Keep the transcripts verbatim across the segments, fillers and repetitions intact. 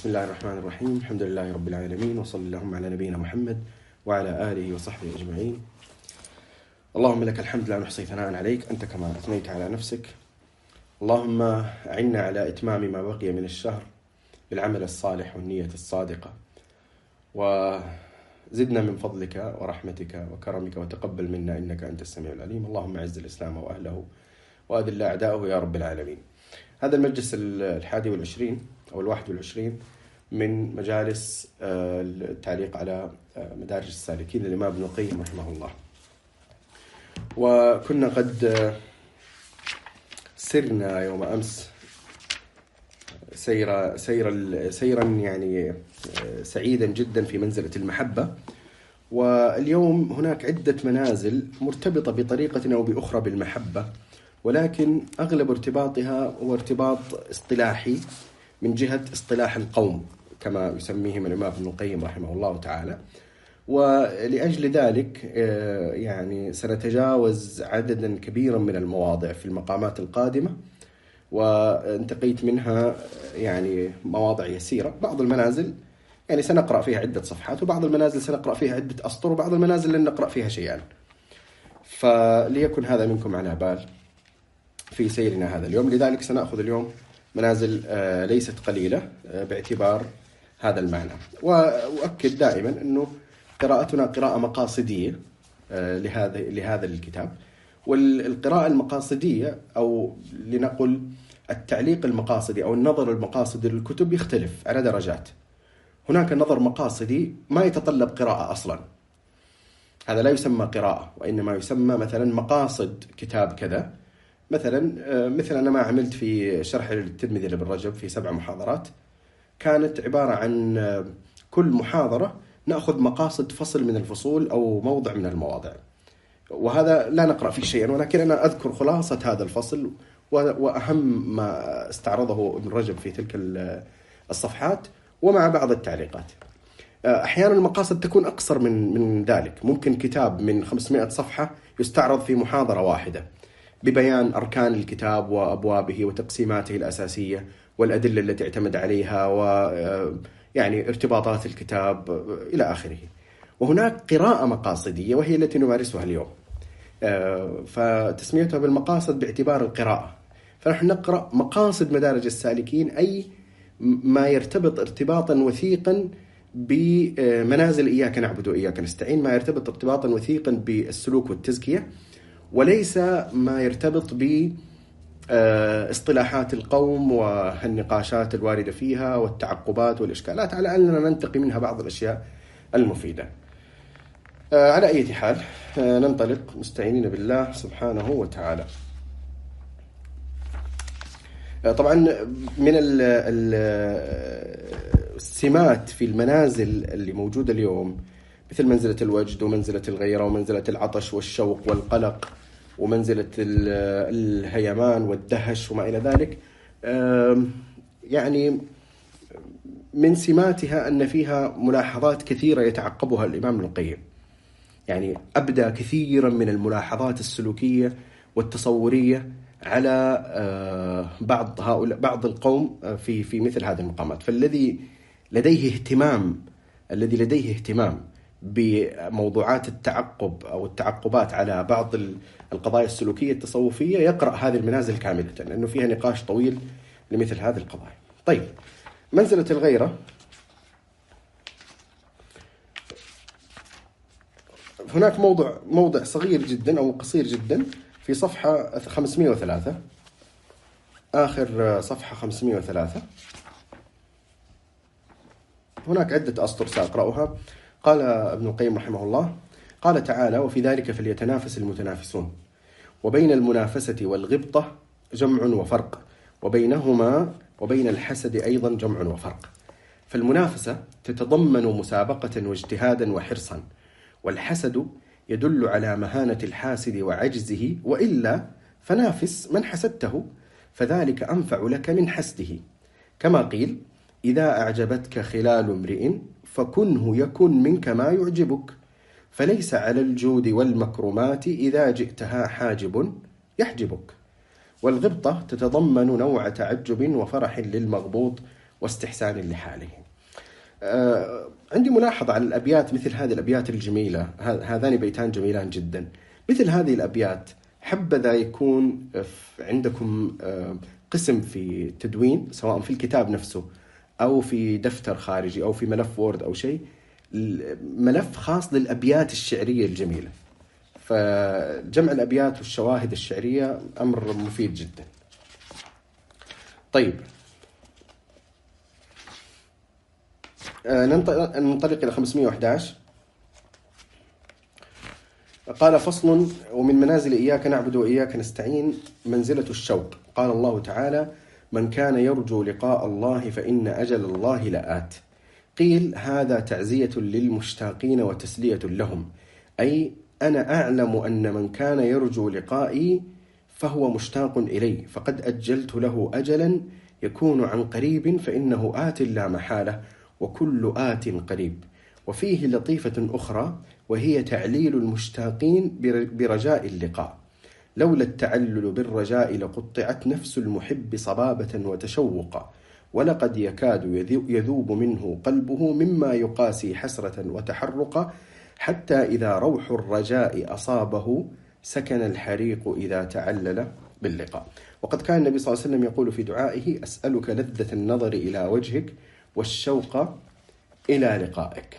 بسم الله الرحمن الرحيم. الحمد لله رب العالمين، وصلى اللهم على نبينا محمد وعلى آله وصحبه أجمعين. اللهم لك الحمد لا نحصي ثناء عليك، أنت كما أثنيت على نفسك. اللهم أعنا على إتمام ما بقي من الشهر بالعمل الصالح والنية الصادقة، وزدنا من فضلك ورحمتك وكرمك، وتقبل منا إنك أنت السميع العليم. اللهم أعز الإسلام وأهله وأذل أعداءه يا رب العالمين. هذا المجلس الحادي والعشرين أو الواحد والعشرين من مجالس التعليق على مدارج السالكين للإمام ابن القيم رحمه الله. وكنا قد سرنا يوم أمس سيرا سيرا سيرا يعني سعيدا جدا في منزلة المحبة، واليوم هناك عدة منازل مرتبطة بطريقة أو بأخرى بالمحبة، ولكن أغلب ارتباطها هو ارتباط اصطلاحي من جهة اصطلاح القوم كما يسميهم الإمام ابن القيم رحمه الله تعالى. ولأجل ذلك يعني سنتجاوز عددا كبيرا من المواضع في المقامات القادمة، وانتقيت منها يعني مواضع يسيرة. بعض المنازل يعني سنقرأ فيها عدة صفحات، وبعض المنازل سنقرأ فيها عدة أسطر، وبعض المنازل لن نقرأ فيها شيئا. فليكن هذا منكم على بال في سيرنا هذا اليوم. لذلك سنأخذ اليوم منازل ليست قليلة باعتبار هذا المعنى. وأؤكد دائما أنه قراءتنا قراءة مقاصدية لهذا لهذا الكتاب، والقراءة المقاصدية أو لنقل التعليق المقاصدي أو النظر المقاصدي للكتب يختلف على درجات. هناك نظر مقاصدي ما يتطلب قراءة أصلا، هذا لا يسمى قراءة، وإنما يسمى مثلا مقاصد كتاب كذا. مثلا مثل أنا ما عملت في شرح الترمذي لابن رجب في سبع محاضرات، كانت عبارة عن كل محاضرة نأخذ مقاصد فصل من الفصول أو موضع من المواضع، وهذا لا نقرأ فيه شيئا، ولكن أنا أذكر خلاصة هذا الفصل وأهم ما استعرضه ابن رجب في تلك الصفحات ومع بعض التعليقات. أحيانا المقاصد تكون أقصر من من ذلك، ممكن كتاب من خمسمائة صفحة يستعرض في محاضرة واحدة ببيان أركان الكتاب وأبوابه وتقسيماته الأساسية والأدلة التي اعتمد عليها ويعني ارتباطات الكتاب إلى آخره. وهناك قراءة مقاصدية وهي التي نمارسها اليوم، فتسميتها بالمقاصد باعتبار القراءة. فنحن نقرأ مقاصد مدارج السالكين، أي ما يرتبط ارتباطا وثيقا بمنازل إياك نعبد وإياك نستعين، ما يرتبط ارتباطا وثيقا بالسلوك والتزكية، وليس ما يرتبط باصطلاحات القوم والنقاشات الواردة فيها والتعقبات والإشكالات، على أننا ننتقي منها بعض الأشياء المفيدة. على أي حال ننطلق مستعينين بالله سبحانه وتعالى. طبعا من السمات في المنازل اللي موجودة اليوم مثل منزلة الوجد ومنزلة الغيرة ومنزلة العطش والشوق والقلق ومنزلة الهيمان والدهش وما إلى ذلك، يعني من سماتها أن فيها ملاحظات كثيرة يتعقبها الإمام ابن القيم. يعني أبدى كثيرا من الملاحظات السلوكية والتصورية على بعض هؤلاء بعض القوم في في مثل هذه المقامات. فالذي لديه اهتمام الذي لديه اهتمام بموضوعات التعقب أو التعقبات على بعض القضايا السلوكية التصوفية يقرأ هذه المنازل كاملة، لأنه فيها نقاش طويل لمثل هذه القضايا. طيب، منزلة الغيرة هناك موضع موضع صغير جدا أو قصير جدا في صفحة خمسمائة وثلاثة، آخر صفحة خمسمائة وثلاثة. هناك عدة أسطر سأقرأها. قال ابن القيم رحمه الله: قال تعالى: وفي ذلك فليتنافس المتنافسون، وبين المنافسة والغبطة جمع وفرق، وبينهما وبين الحسد أيضا جمع وفرق. فالمنافسة تتضمن مسابقة واجتهادا وحرصا، والحسد يدل على مهانة الحاسد وعجزه، وإلا فنافس من حسدته، فذلك أنفع لك من حسده. كما قيل: إذا أعجبتك خلال امرئ فكنه يكن منك ما يعجبك، فليس على الجود والمكرمات إذا جئتها حاجب يحجبك. والغبطة تتضمن نوع تعجب وفرح للمغبوط، واستحسان لحاله. آه عندي ملاحظة على الأبيات، مثل هذه الأبيات الجميلة، هذان بيتان جميلان جدا. مثل هذه الأبيات حبذا يكون عندكم آه قسم في تدوين، سواء في الكتاب نفسه أو في دفتر خارجي أو في ملف وورد أو شيء، ملف خاص للأبيات الشعرية الجميلة. فجمع الأبيات والشواهد الشعرية أمر مفيد جدا. طيب، ننطلق إلى خمسمائة وأحد عشر. قال: فصل: ومن منازل إياك نعبد وإياك نستعين منزلة الشوق. قال الله تعالى: من كان يرجو لقاء الله فإن أجل الله لآت. قيل: هذا تعزية للمشتاقين وتسلية لهم، أي أنا أعلم أن من كان يرجو لقائي فهو مشتاق إلي، فقد أجلت له أجلا يكون عن قريب، فإنه آت لا محالة، وكل آت قريب. وفيه لطيفة أخرى، وهي تعليل المشتاقين برجاء اللقاء. لولا التعلل بالرجاء لقطعت نفس المحب صبابة وتشوقا، ولقد يكاد يذوب منه قلبه مما يقاسي حسرة وتحرقا، حتى إذا روح الرجاء أصابه سكن الحريق إذا تعلل باللقاء. وقد كان النبي صلى الله عليه وسلم يقول في دعائه: أسألك لذة النظر إلى وجهك والشوق إلى لقائك.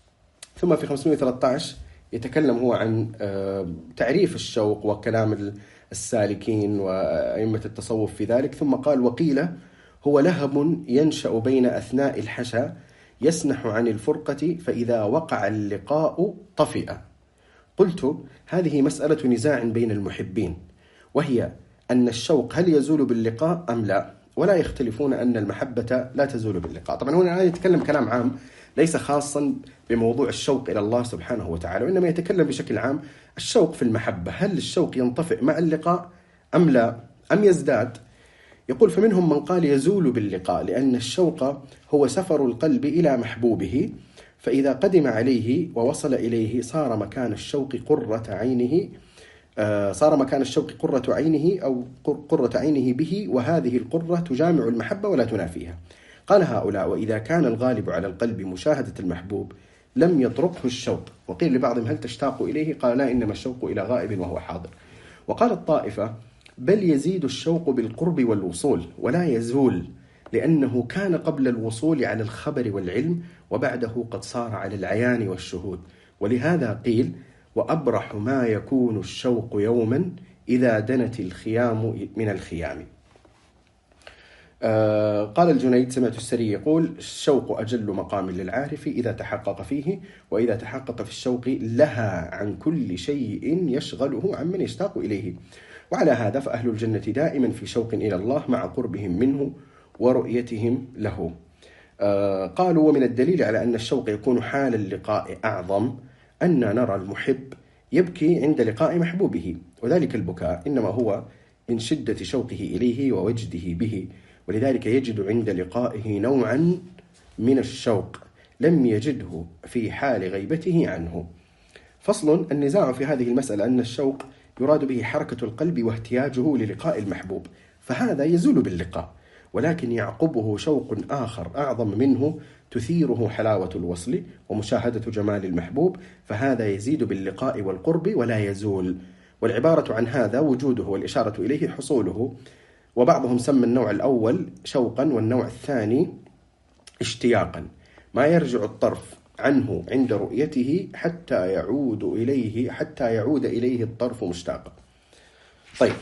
ثم في خمسمائة وثلاثة عشر يتكلم هو عن تعريف الشوق وكلام السالكين وأئمة التصوف في ذلك. ثم قال: وقيل هو لهب ينشأ بين أثناء الحشا يسنح عن الفرقة، فإذا وقع اللقاء طفئ. قلت: هذه مسألة نزاع بين المحبين، وهي أن الشوق هل يزول باللقاء أم لا، ولا يختلفون أن المحبة لا تزول باللقاء. طبعا هنا يتكلم كلام عام ليس خاصا بموضوع الشوق إلى الله سبحانه وتعالى، وإنما يتكلم بشكل عام الشوق في المحبة، هل الشوق ينطفئ مع اللقاء أم لا، أم يزداد؟ يقول: فمنهم من قال يزول باللقاء، لأن الشوق هو سفر القلب إلى محبوبه، فإذا قدم عليه ووصل إليه صار مكان الشوق قرة عينه صار مكان الشوق قرة عينه أو قرة عينه به، وهذه القرة تجامع المحبة ولا تنافيها. قال هؤلاء: وإذا كان الغالب على القلب مشاهدة المحبوب لم يطرقه الشوق. وقيل لبعضهم: هل تشتاق إليه؟ قال: لا، إنما الشوق إلى غائب وهو حاضر. وقال الطائفة: بل يزيد الشوق بالقرب والوصول ولا يزول، لأنه كان قبل الوصول على الخبر والعلم، وبعده قد صار على العيان والشهود. ولهذا قيل: وأبرح ما يكون الشوق يوما إذا دنت الخيام من الخيام. آه قال الجنيد: سمعت السري يقول: الشوق أجل مقام للعارف إذا تحقق فيه، وإذا تحقق في الشوق لها عن كل شيء يشغله عمن يشتاق إليه. وعلى هذا فأهل الجنة دائما في شوق إلى الله مع قربهم منه ورؤيتهم له. آه قالوا: ومن الدليل على أن الشوق يكون حال اللقاء أعظم أن نرى المحب يبكي عند لقاء محبوبه، وذلك البكاء إنما هو من شدة شوقه إليه ووجده به، ولذلك يجد عند لقائه نوعا من الشوق لم يجده في حال غيبته عنه. فصل: النزاع في هذه المسألة أن الشوق يراد به حركة القلب واهتياجه للقاء المحبوب، فهذا يزول باللقاء، ولكن يعقبه شوق آخر أعظم منه تثيره حلاوة الوصل ومشاهدة جمال المحبوب، فهذا يزيد باللقاء والقرب ولا يزول. والعبارة عن هذا وجوده والإشارة إليه حصوله. وبعضهم سمى النوع الأول شوقا والنوع الثاني اشتياقا، ما يرجع الطرف عنه عند رؤيته حتى يعود إليه حتى يعود إليه الطرف مشتاقا. طيب،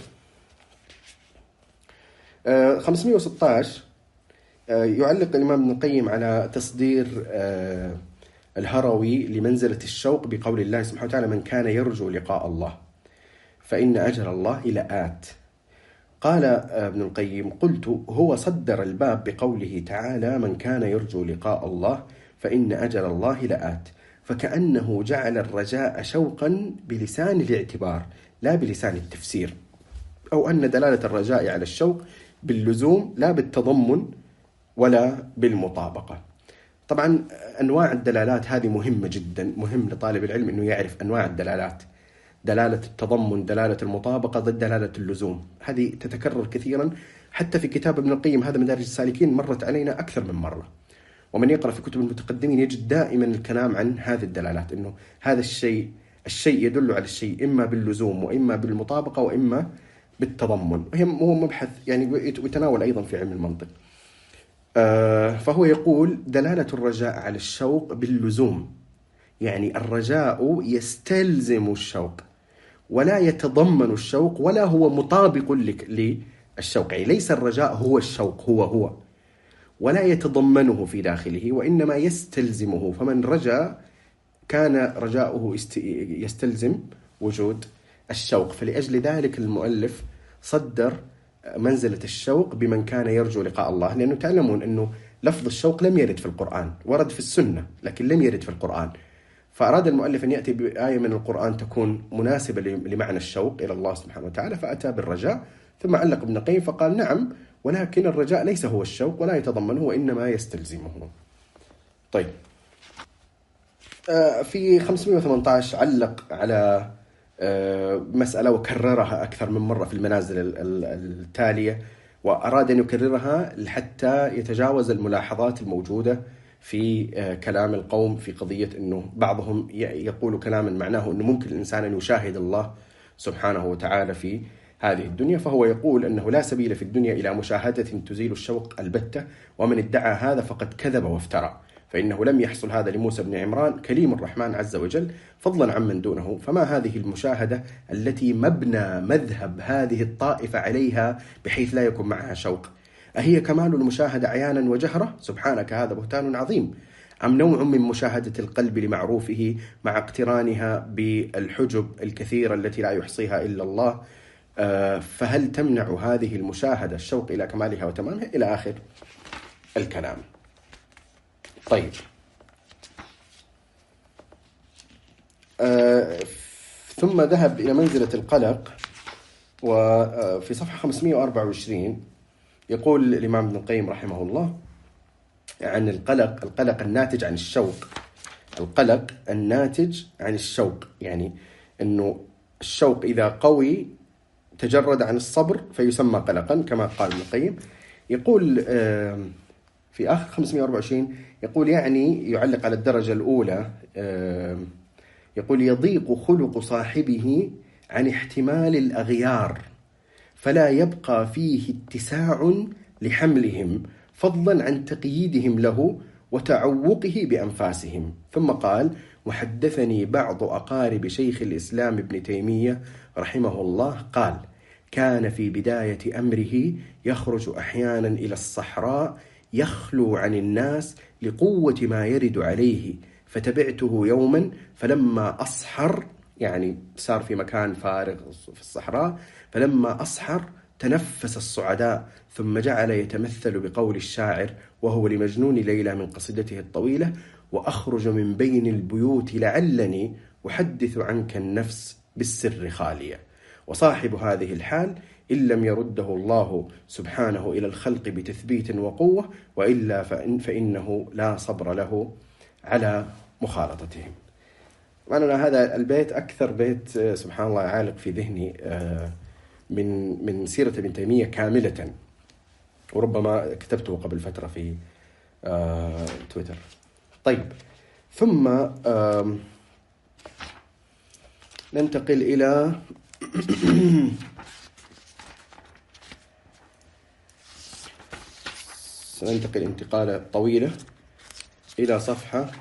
خمسمائة وستة عشر يعلق الإمام ابن القيم على تصدير الهروي لمنزلة الشوق بقول الله سبحانه وتعالى: من كان يرجو لقاء الله فإن أجل الله لآت. قال ابن القيم: قلت: هو صدر الباب بقوله تعالى: من كان يرجو لقاء الله فإن أجل الله لآت، فكأنه جعل الرجاء شوقا بلسان الاعتبار لا بلسان التفسير، أو أن دلالة الرجاء على الشوق باللزوم لا بالتضمن ولا بالمطابقة. طبعا أنواع الدلالات هذه مهمة جدا، مهم لطالب العلم أنه يعرف أنواع الدلالات: دلالة التضمن، دلالة المطابقة، ضد دلالة اللزوم. هذه تتكرر كثيرا حتى في كتاب ابن القيم هذا مدارج السالكين مرت علينا أكثر من مرة، ومن يقرأ في كتب المتقدمين يجد دائما الكلام عن هذه الدلالات، أنه هذا الشيء الشيء يدل على الشيء إما باللزوم وإما بالمطابقة وإما بالتضمن. هو مبحث يعني يتناول أيضا في علم المنطق. فهو يقول دلالة الرجاء على الشوق باللزوم، يعني الرجاء يستلزم الشوق ولا يتضمن الشوق ولا هو مطابق للشوق، يعني ليس الرجاء هو الشوق هو هو ولا يتضمنه في داخله، وإنما يستلزمه. فمن رجا كان رجاؤه يستلزم وجود الشوق، فلأجل ذلك المؤلف صدر منزلة الشوق بمن كان يرجو لقاء الله، لأنه تعلمون أنه لفظ الشوق لم يرد في القرآن، ورد في السنة لكن لم يرد في القرآن، فأراد المؤلف أن يأتي بآية من القرآن تكون مناسبة لمعنى الشوق إلى الله سبحانه وتعالى، فأتى بالرجاء. ثم علق ابن القيم فقال نعم، ولكن الرجاء ليس هو الشوق ولا يتضمنه وإنما يستلزمه. طيب، في خمسمائة وثمانية عشر علق على مسألة وكررها أكثر من مرة في المنازل التالية، وأراد أن يكررها حتى يتجاوز الملاحظات الموجودة في كلام القوم في قضية أنه بعضهم يقول كلاما معناه أنه ممكن الإنسان أن يشاهد الله سبحانه وتعالى في هذه الدنيا، فهو يقول أنه لا سبيل في الدنيا إلى مشاهدة تزيل الشوق البتة، ومن ادعى هذا فقد كذب وافترى، فإنه لم يحصل هذا لموسى بن عمران كليم الرحمن عز وجل فضلا عمن دونه. فما هذه المشاهدة التي مبنى مذهب هذه الطائفة عليها بحيث لا يكون معها شوق؟ أهي كمال المشاهدة عيانا وجهرة؟ سبحانك هذا بهتان عظيم. أم نوع من مشاهدة القلب لمعروفه مع اقترانها بالحجب الكثيرة التي لا يحصيها إلا الله؟ فهل تمنع هذه المشاهدة الشوق إلى كمالها وتمامها؟ إلى آخر الكلام. طيب، آه ثم ذهب إلى منزلة القلق، وفي صفحة خمسمائة وأربعة وعشرين يقول الإمام ابن القيم رحمه الله عن القلق: القلق الناتج عن الشوق. القلق الناتج عن الشوق يعني أنه الشوق إذا قوي تجرد عن الصبر فيسمى قلقا كما قال ابن القيم. يقول آه في آخر خمسمائة وأربعة وعشرين يقول يعني يعلق على الدرجة الأولى، يقول: يضيق خلق صاحبه عن احتمال الأغيار فلا يبقى فيه اتساع لحملهم، فضلا عن تقييدهم له وتعوقه بأنفاسهم. ثم قال: وحدثني بعض أقارب شيخ الإسلام ابن تيمية رحمه الله قال: كان في بداية أمره يخرج أحيانا إلى الصحراء يخلو عن الناس لقوة ما يرد عليه، فتبعته يوما فلما أصحر، يعني صار في مكان فارغ في الصحراء، فلما أصحر تنفس الصعداء ثم جعل يتمثل بقول الشاعر وهو لمجنون ليلى من قصيدته الطويلة: وأخرج من بين البيوت لعلني أحدث عنك النفس بالسر خالية. وصاحب هذه الحال إن لم يرده الله سبحانه إلى الخلق بتثبيت وقوة، وإلا فإن فإنه لا صبر له على مخالطتهم. معنا هذا البيت أكثر بيت سبحان الله عالق في ذهني من من سيرة ابن تيمية كاملة، وربما كتبته قبل فترة في تويتر. طيب، ثم ننتقل إلى سننتقل انتقالة طويلة إلى صفحة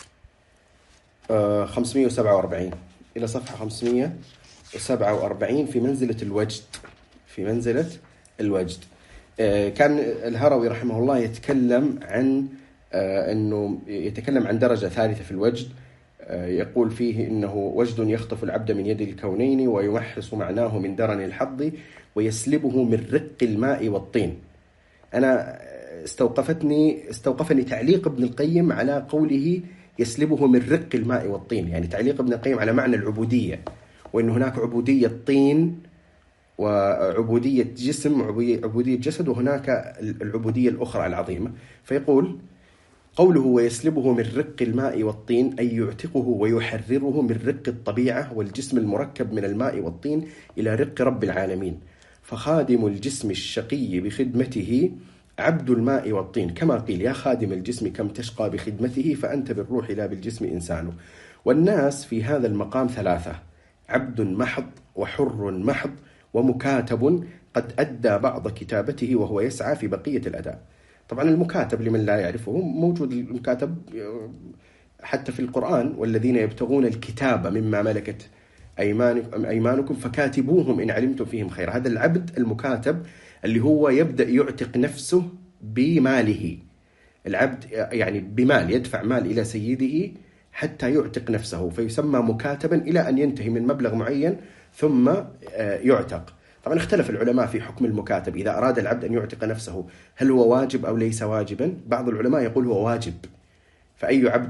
خمسمائة وسبعة وأربعين إلى صفحة خمسمائة وسبعة وأربعين في منزلة الوجد. في منزلة الوجد كان الهروي رحمه الله يتكلم عن أنه يتكلم عن درجة ثالثة في الوجد، يقول فيه إنه وجد يخطف العبد من يد الكونين ويمحص معناه من درن الحظ ويسلبه من رق الماء والطين. أنا استوقفتني استوقفني تعليق ابن القيم على قوله يسلبه من رق الماء والطين، يعني تعليق ابن القيم على معنى العبودية، وأن هناك عبودية طين وعبودية جسم وعبودية جسد، وهناك العبودية الأخرى العظيمة. فيقول قوله ويسلبه من رق الماء والطين أي يعتقه ويحرره من رق الطبيعة والجسم المركب من الماء والطين إلى رق رب العالمين، فخادم الجسم الشقي بخدمته عبد الماء والطين، كما قيل: يا خادم الجسم كم تشقى بخدمته فأنت بالروح لا بالجسم إنسان. والناس في هذا المقام ثلاثة: عبد محض، وحر محض، ومكاتب قد أدى بعض كتابته وهو يسعى في بقية الأداء. طبعا المكاتب لمن لا يعرفه، موجود المكاتب حتى في القرآن: والذين يبتغون الكتاب مما ملكت أيمانكم فكاتبوهم إن علمتم فيهم خير. هذا العبد المكاتب اللي هو يبدأ يعتق نفسه بماله. العبد يعني بمال، يدفع مال إلى سيده حتى يعتق نفسه، فيسمى مكاتبا إلى أن ينتهي من مبلغ معين ثم يعتق. طبعا اختلف العلماء في حكم المكاتب، إذا أراد العبد أن يعتق نفسه هل هو واجب أو ليس واجبا؟ بعض العلماء يقول هو واجب. فأي عبد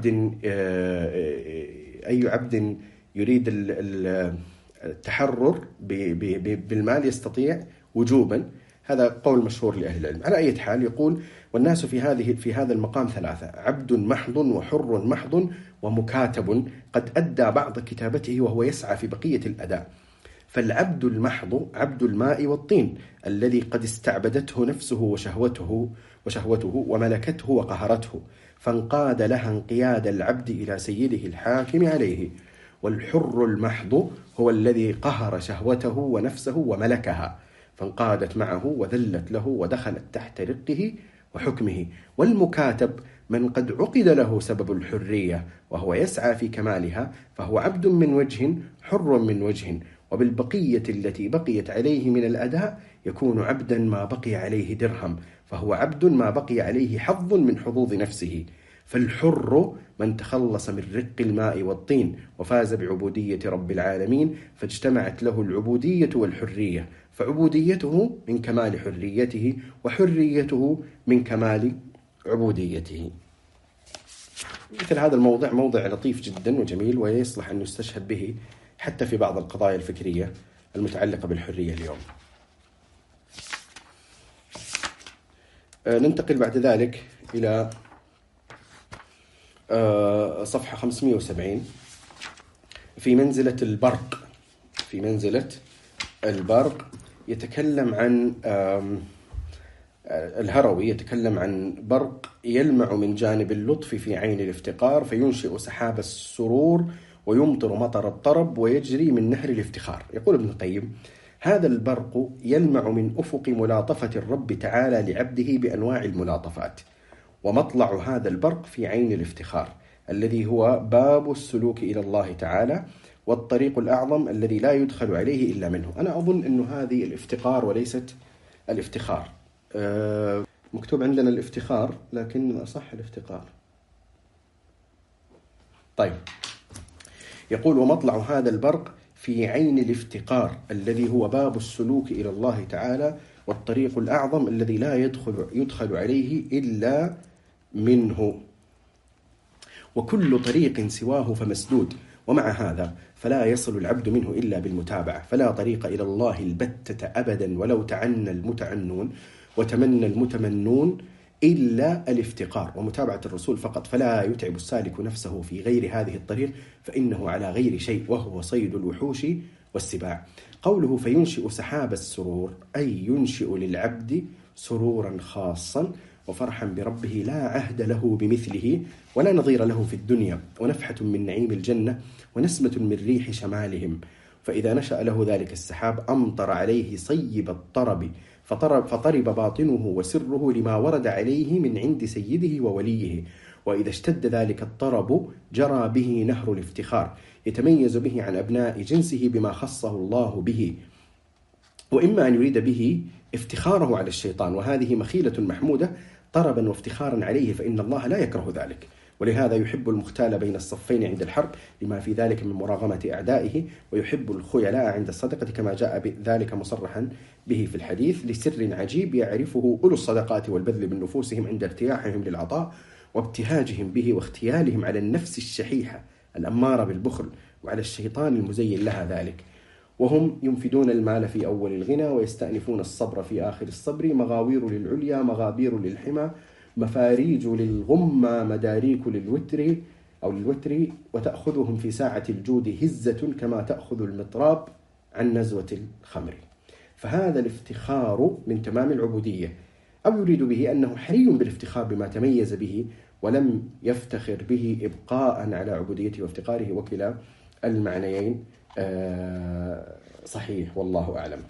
أي عبد يريد التحرر بالمال يستطيع وجوبا. هذا قول مشهور لأهل العلم. على أي حال يقول: والناس في هذه في هذا المقام ثلاثة: عبد محض، وحر محض، ومكاتب قد أدى بعض كتابته وهو يسعى في بقية الأداء. فالعبد المحض عبد الماء والطين الذي قد استعبدته نفسه وشهوته وشهوته وملكته وقهرته، فانقاد لها انقياد العبد إلى سيده الحاكم عليه. والحر المحض هو الذي قهر شهوته ونفسه وملكها، فانقادت معه وذلت له ودخلت تحت رقه وحكمه. والمكاتب من قد عقد له سبب الحرية وهو يسعى في كمالها، فهو عبد من وجه حر من وجه، وبالبقية التي بقيت عليه من الأداء يكون عبدا ما بقي عليه درهم، فهو عبد ما بقي عليه حظ من حظوظ نفسه. فالحر من تخلص من رق الماء والطين وفاز بعبودية رب العالمين، فاجتمعت له العبودية والحرية، فعبوديته من كمال حريته، وحريته من كمال عبوديته. مثل هذا الموضع موضع لطيف جدا وجميل، ويصلح أن يستشهد به حتى في بعض القضايا الفكرية المتعلقة بالحرية اليوم. ننتقل بعد ذلك إلى صفحة خمسمائة وسبعين في منزلة البرق. في منزلة البرق يتكلم عن الهروي، يتكلم عن برق يلمع من جانب اللطف في عين الافتقار، فينشئ سحاب السرور ويمطر مطر الطرب ويجري من نهر الافتخار. يقول ابن القيم: هذا البرق يلمع من أفق ملاطفة الرب تعالى لعبده بأنواع الملاطفات، ومطلع هذا البرق في عين الافتخار الذي هو باب السلوك إلى الله تعالى والطريق الأعظم الذي لا يدخل عليه إلا منه. أنا أظن أنه هذه الافتقار وليست الافتخار. أه مكتوب عندنا الافتخار لكن أصح الافتقار. طيب، يقول: ومطلع هذا البرق في عين الافتقار الذي هو باب السلوك إلى الله تعالى والطريق الأعظم الذي لا يدخل, يدخل عليه إلا منه، وكل طريق سواه فمسدود. ومع هذا فلا يصل العبد منه إلا بالمتابعة، فلا طريق إلى الله البتة أبدا ولو تعنى المتعنون وتمنى المتمنون إلا الافتقار ومتابعة الرسول فقط. فلا يتعب السالك نفسه في غير هذه الطريق فإنه على غير شيء، وهو صيد الوحوش والسباع. قوله فينشئ سحاب السرور أي ينشئ للعبد سرورا خاصا وفرحا بربه لا عهد له بمثله ولا نظير له في الدنيا، ونفحة من نعيم الجنة ونسمة من ريح شمالهم. فإذا نشأ له ذلك السحاب أمطر عليه صيب الطرب فطرب, فطرب باطنه وسره لما ورد عليه من عند سيده ووليه. وإذا اشتد ذلك الطرب جرى به نهر الافتخار يتميز به عن أبناء جنسه بما خصه الله به، وإما أن يريد به افتخاره على الشيطان، وهذه مخيلة محمودة طربا وافتخارا عليه، فإن الله لا يكره ذلك، ولهذا يحب المختال بين الصفين عند الحرب لما في ذلك من مراغمة أعدائه، ويحب الخيلاء عند الصدقة كما جاء ذلك مصرحا به في الحديث، لسر عجيب يعرفه أولو الصدقات والبذل من نفوسهم عند ارتياحهم للعطاء وابتهاجهم به واختيالهم على النفس الشحيحة الأمارة بالبخل وعلى الشيطان المزين لها ذلك. وهم ينفدون المال في أول الغنى ويستأنفون الصبر في آخر الصبر، مغاوير للعليا مغابير للحمى، مفاريج للغمة مداريك للوتر أو للوتر، وتأخذهم في ساعة الجود هزة كما تأخذ المطراب عن نزوة الخمر. فهذا الافتخار من تمام العبودية، أو يريد به أنه حري بالافتخار بما تميز به ولم يفتخر به إبقاء على عبوديته وافتقاره، وكلا المعنيين صحيح والله أعلم.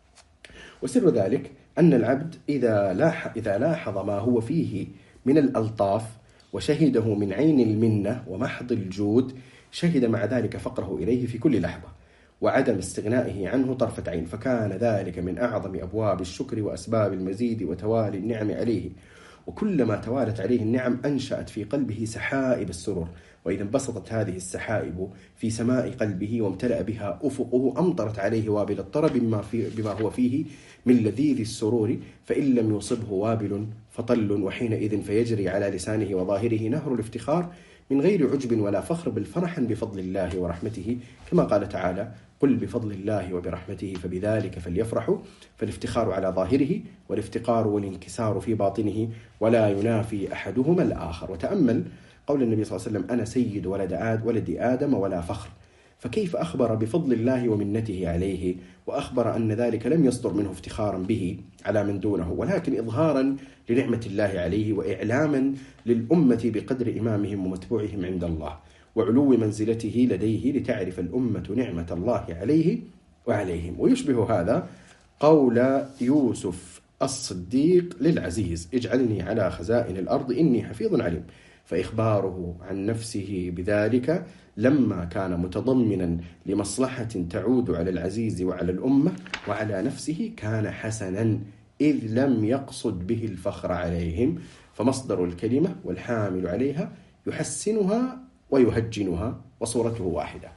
وسر ذلك أن العبد إذا لاح إذا لاحظ ما هو فيه من الألطاف وشهده من عين المنة ومحض الجود، شهد مع ذلك فقره إليه في كل لحظة وعدم استغنائه عنه طرفة عين، فكان ذلك من أعظم أبواب الشكر وأسباب المزيد وتوالي النعم عليه. وكلما توالت عليه النعم أنشأت في قلبه سحائب السرور، وإذا انبسطت هذه السحائب في سماء قلبه وامتلأ بها أفقه أمطرت عليه وابل الطرب بما, في بما هو فيه من لذيذ السرور، فإن لم يصبه وابل فطل، وحينئذ فيجري على لسانه وظاهره نهر الافتخار من غير عجب ولا فخر، بل فرحا بفضل الله ورحمته، كما قال تعالى: قل بفضل الله وبرحمته فبذلك فليفرحوا. فالافتخار على ظاهره والافتقار والانكسار في باطنه، ولا ينافي أحدهما الآخر. وتأمل قول النبي صلى الله عليه وسلم: أنا سيد ولد آد ولد آدم ولا فخر، فكيف أخبر بفضل الله ومنته عليه، وأخبر أن ذلك لم يصدر منه افتخارا به على من دونه، ولكن إظهارا لنعمة الله عليه وإعلاما للأمة بقدر إمامهم ومتبوعهم عند الله وعلو منزلته لديه، لتعرف الأمة نعمة الله عليه وعليهم. ويشبه هذا قول يوسف الصديق للعزيز: اجعلني على خزائن الأرض إني حفيظ عليم. فإخباره عن نفسه بذلك لما كان متضمنا لمصلحة تعود على العزيز وعلى الأمة وعلى نفسه كان حسنا، إذ لم يقصد به الفخر عليهم، فمصدر الكلمة والحامل عليها يحسنها ويهجنها، وصورته واحدة.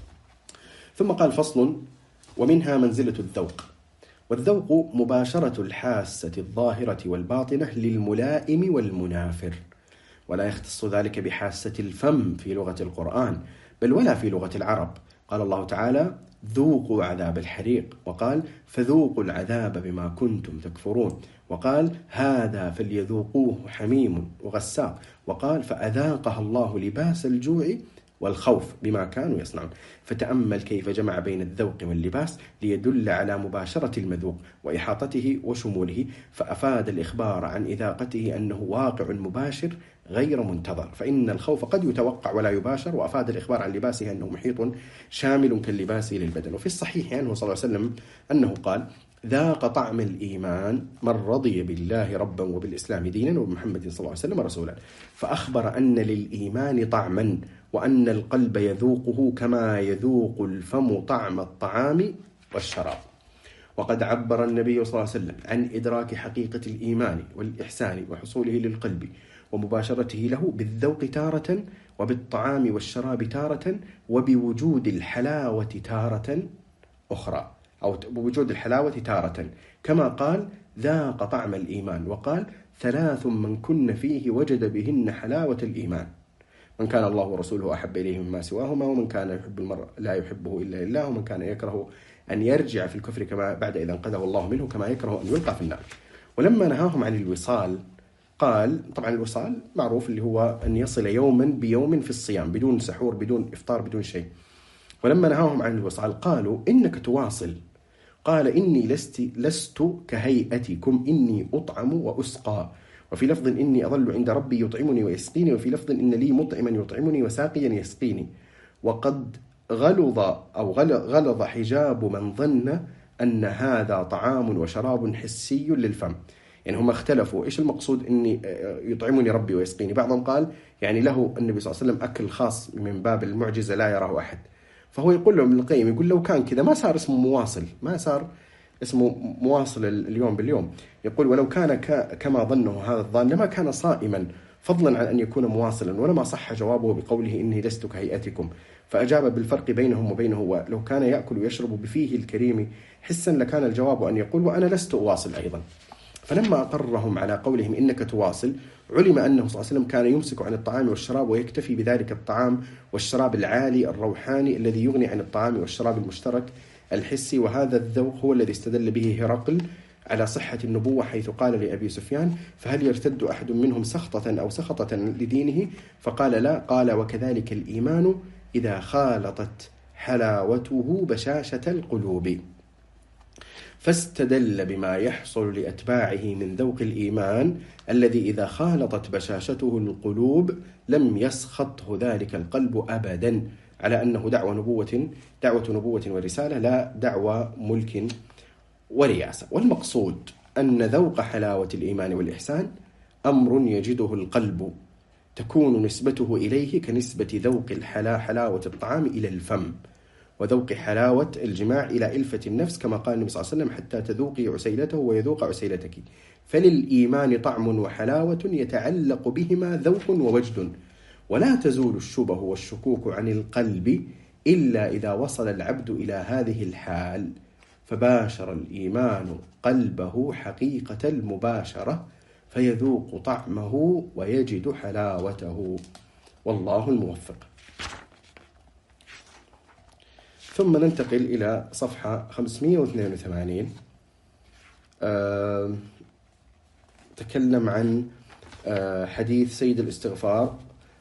ثم قال: فصل: ومنها منزلة الذوق. والذوق مباشرة الحاسة الظاهرة والباطنة للملائم والمنافر، ولا يختص ذلك بحاسة الفم في لغة القرآن بل ولا في لغة العرب. قال الله تعالى: ذوقوا عذاب الحريق، وقال: فذوقوا العذاب بما كنتم تكفرون، وقال: هذا فليذوقوه حميم وغساق، وقال: فأذاقها الله لباس الجوع والخوف بما كانوا يصنعون. فتأمل كيف جمع بين الذوق واللباس ليدل على مباشرة المذوق وإحاطته وشموله، فأفاد الإخبار عن إذاقته أنه واقع مباشر غير منتظر، فإن الخوف قد يتوقع ولا يباشر، وأفاد الإخبار عن لباسه أنه محيط شامل كاللباس للبدن. وفي الصحيح عنه صلى الله عليه وسلم أنه قال: ذاق طعم الإيمان من رضي بالله ربا وبالإسلام دينا وبمحمد صلى الله عليه وسلم رسولا. فأخبر أن للإيمان طعما، وأن القلب يذوقه كما يذوق الفم طعم الطعام والشراب. وقد عبر النبي صلى الله عليه وسلم عن إدراك حقيقة الإيمان والإحسان وحصوله للقلب ومباشرته له بالذوق تارة، وبالطعام والشراب تارة، وبوجود الحلاوة تارة أخرى، أو بوجود الحلاوة تارة، كما قال: ذاق طعم الإيمان، وقال: ثلاث من كن فيه وجد بهن حلاوة الإيمان: من كان الله ورسوله أحب إليه مما سواهما، ومن كان يحب المرء لا يحبه إلا لله، ومن كان يكره أن يرجع في الكفر كما بعد إذا انقذه الله منه، كما يكره أن يلقى في النار. ولما نهاهم عن الوصال قال، طبعا الوصال معروف اللي هو أن يصل يوما بيوم في الصيام بدون سحور بدون إفطار بدون شيء. ولما نهاهم عن الوصال قالوا: إنك تواصل. قال: إني لست, لست كهيئتكم، إني أطعم وأسقى. وفي لفظ: إني أظل عند ربي يطعمني ويسقيني. وفي لفظ: إن لي مطعما يطعمني وساقيا يسقيني. وقد غلظ أو غلظ حجاب من ظن أن هذا طعام وشراب حسي للفم. يعني هم اختلفوا إيش المقصود إني يطعمني ربي ويسقيني. بعضهم قال يعني له النبي صلى الله عليه وسلم أكل خاص من باب المعجزة لا يراه أحد. فهو يقول لهم ابن القيم، يقول لو كان كذا ما صار اسمه مواصل، ما صار اسمه مواصل اليوم باليوم. يقول: ولو كان كما ظنه هذا الظان لما كان صائما، فضلا عن أن يكون مواصلا. ولما صح جوابه بقوله: إني لست كهيئتكم، فأجاب بالفرق بينهم وبينه. ولو كان يأكل ويشرب بفيه الكريم حسا لكان الجواب أن يقول: وأنا لست أواصل أيضا. فلما أقرهم على قولهم إنك تواصل، علم أنه صلى الله عليه وسلم كان يمسك عن الطعام والشراب ويكتفي بذلك الطعام والشراب العالي الروحاني الذي يغني عن الطعام والشراب المشترك الحسي. وهذا الذوق هو الذي استدل به هرقل على صحة النبوة، حيث قال لأبي سفيان: فهل يرتد أحد منهم سخطة أو سخطة لدينه؟ فقال: لا. قال: وكذلك الإيمان إذا خالطت حلاوته بشاشة القلوب. فاستدل بما يحصل لأتباعه من ذوق الإيمان الذي إذا خالطت بشاشته القلوب لم يسخطه ذلك القلب أبدا، على أنه دعوة نبوة دعوة نبوة ورسالة، لا دعوة ملك ورياسة. والمقصود أن ذوق حلاوة الإيمان والإحسان أمر يجده القلب، تكون نسبته إليه كنسبة ذوق الحلا حلاوة الطعام إلى الفم، وذوق حلاوة الجماع إلى إلفة النفس، كما قال النبي صلى الله عليه وسلم: حتى تذوقي عسيلته ويذوق عسيلتك. فللإيمان طعم وحلاوة يتعلق بهما ذوق ووجد، ولا تزول الشبه والشكوك عن القلب إلا إذا وصل العبد إلى هذه الحال، فباشر الإيمان قلبه حقيقة المباشرة، فيذوق طعمه ويجد حلاوته، والله الموفق. ثم ننتقل إلى صفحة خمسمئة واثنين وثمانين. أه تكلم عن أه حديث سيد الاستغفار،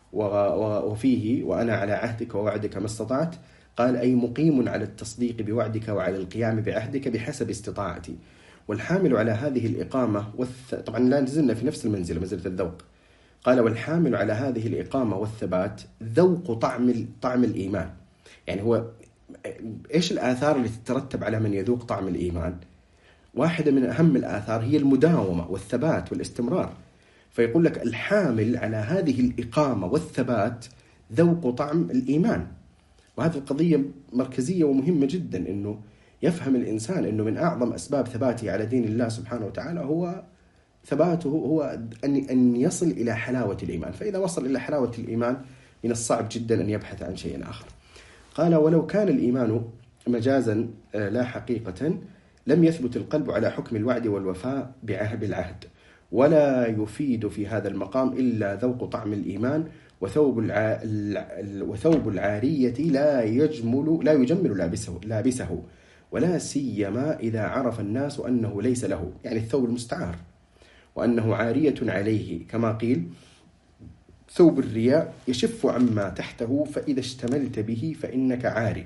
وفيه: وأنا على عهدك ووعدك ما استطعت، قال: أي مقيم على التصديق بوعدك وعلى القيام بعهدك بحسب استطاعتي. والحامل على هذه الإقامة والث... طبعا لا نزلنا في نفس المنزلة، منزلة الذوق. قال: والحامل على هذه الإقامة والثبات ذوق طعم طعم الإيمان. يعني هو إيش الآثار اللي تترتب على من يذوق طعم الإيمان؟ واحدة من أهم الآثار هي المداومة والثبات والاستمرار. فيقول لك: الحامل على هذه الإقامة والثبات ذوق طعم الإيمان. وهذه القضية مركزية ومهمة جدا، أنه يفهم الإنسان أنه من أعظم أسباب ثباته على دين الله سبحانه وتعالى هو ثباته هو أن أن يصل إلى حلاوة الإيمان. فإذا وصل إلى حلاوة الإيمان من الصعب جدا أن يبحث عن شيء آخر. قال: ولو كان الإيمان مجازا لا حقيقة لم يثبت القلب على حكم الوعد والوفاء بالعهد، ولا يفيد في هذا المقام إلا ذوق طعم الإيمان، وثوب الع... وثوب العارية لا يجمل لا يجمل لابسه لابسه ولا سيما إذا عرف الناس أنه ليس له، يعني الثوب المستعار، وأنه عارية عليه، كما قيل: ثوب الرياء يشف عما تحته، فإذا اشتملت به فإنك عاري.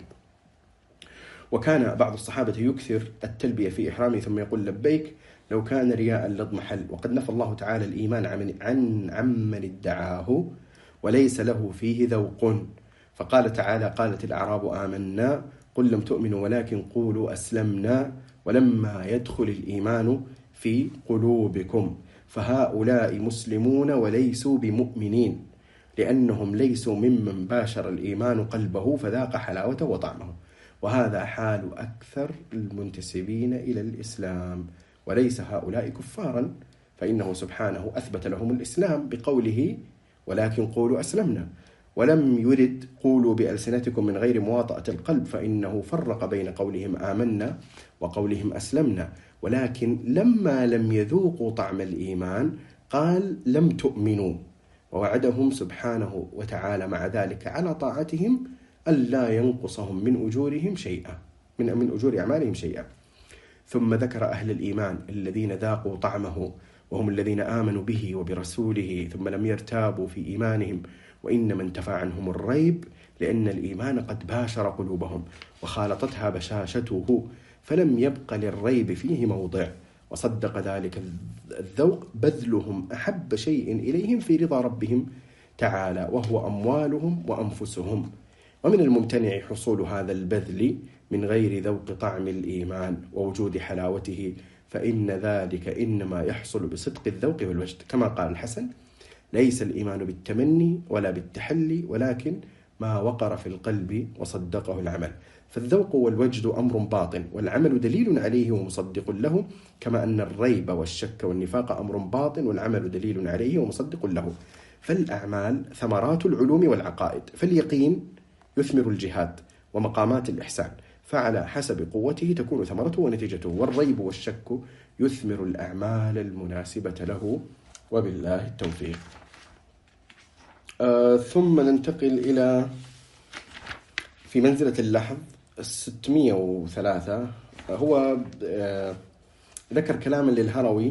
وكان بعض الصحابة يكثر التلبية في إحرامه ثم يقول: لبيك، لو كان رياء لاضمحل. وقد نفى الله تعالى الإيمان عن عمن ادعاه وليس له فيه ذوق. فقال تعالى: قالت الأعراب آمنا، قل لم تؤمنوا ولكن قولوا أسلمنا ولما يدخل الإيمان في قلوبكم. فهؤلاء مسلمون وليسوا بمؤمنين، لأنهم ليسوا ممن باشر الإيمان قلبه فذاق حلاوته وطعمه. وهذا حال أكثر المنتسبين إلى الإسلام، وليس هؤلاء كفارا، فإنه سبحانه أثبت لهم الإسلام بقوله: ولكن قولوا أسلمنا، ولم يرد قولوا بألسنتكم من غير مواطأة القلب، فإنه فرق بين قولهم آمنا وقولهم أسلمنا. ولكن لما لم يذوقوا طعم الإيمان قال: لم تؤمنوا، ووعدهم سبحانه وتعالى مع ذلك على طاعتهم ألا ينقصهم من أجورهم شيئا من من أجور أعمالهم شيئا. ثم ذكر أهل الإيمان الذين ذاقوا طعمه، وهم الذين آمنوا به وبرسوله ثم لم يرتابوا في إيمانهم، وإنما انتفى عنهم الريب، لأن الإيمان قد باشر قلوبهم وخالطتها بشاشته، فلم يبق للريب فيه موضع. وصدق ذلك الذوق بذلهم أحب شيء إليهم في رضا ربهم تعالى، وهو أموالهم وأنفسهم. ومن الممتنع حصول هذا البذل من غير ذوق طعم الإيمان ووجود حلاوته، فإن ذلك إنما يحصل بصدق الذوق والوجد، كما قال الحسن: ليس الإيمان بالتمني ولا بالتحلي، ولكن ما وقر في القلب وصدقه العمل. فالذوق والوجد أمر باطن، والعمل دليل عليه ومصدق له، كما أن الريب والشك والنفاق أمر باطن والعمل دليل عليه ومصدق له. فالأعمال ثمرات العلوم والعقائد، فاليقين يثمر الجهاد ومقامات الإحسان، فعلى حسب قوته تكون ثمرته ونتيجته. والريب والشك يثمر الأعمال المناسبة له، وبالله التوفيق. آه ثم ننتقل إلى في منزلة اللحظ ستمئة وثلاثة. هو آه ذكر كلاما للهروي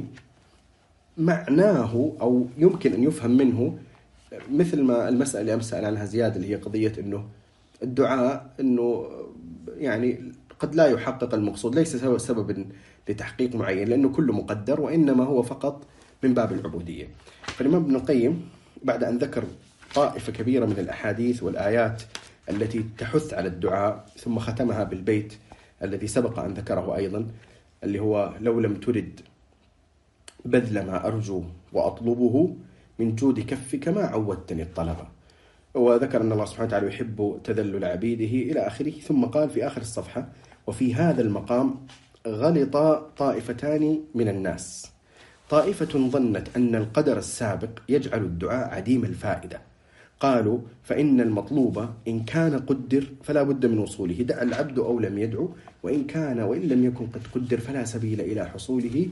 معناه أو يمكن أن يفهم منه مثل ما المسألة اللي أمس سأل عنها زياد، اللي هي قضية أنه الدعاء أنه يعني قد لا يحقق المقصود، ليس سببا لتحقيق معين لأنه كله مقدر، وإنما هو فقط من باب العبودية. فالإمام ابن القيم بعد أن ذكر طائفة كبيرة من الأحاديث والآيات التي تحث على الدعاء، ثم ختمها بالبيت الذي سبق أن ذكره أيضا، اللي هو لو لم ترد بذل ما أرجو وأطلبه من جود كفك ما عودتني الطلبة، وذكر أن الله سبحانه وتعالى يحب تذلل عبيده إلى آخره. ثم قال في آخر الصفحة: وفي هذا المقام غلط طائفتان من الناس، طائفة ظنت أن القدر السابق يجعل الدعاء عديم الفائدة، قالوا فإن المطلوب إن كان قدر فلا بد من وصوله، دعا العبد أو لم يدعو، وإن كان وإن لم يكن قد قدر فلا سبيل إلى حصوله،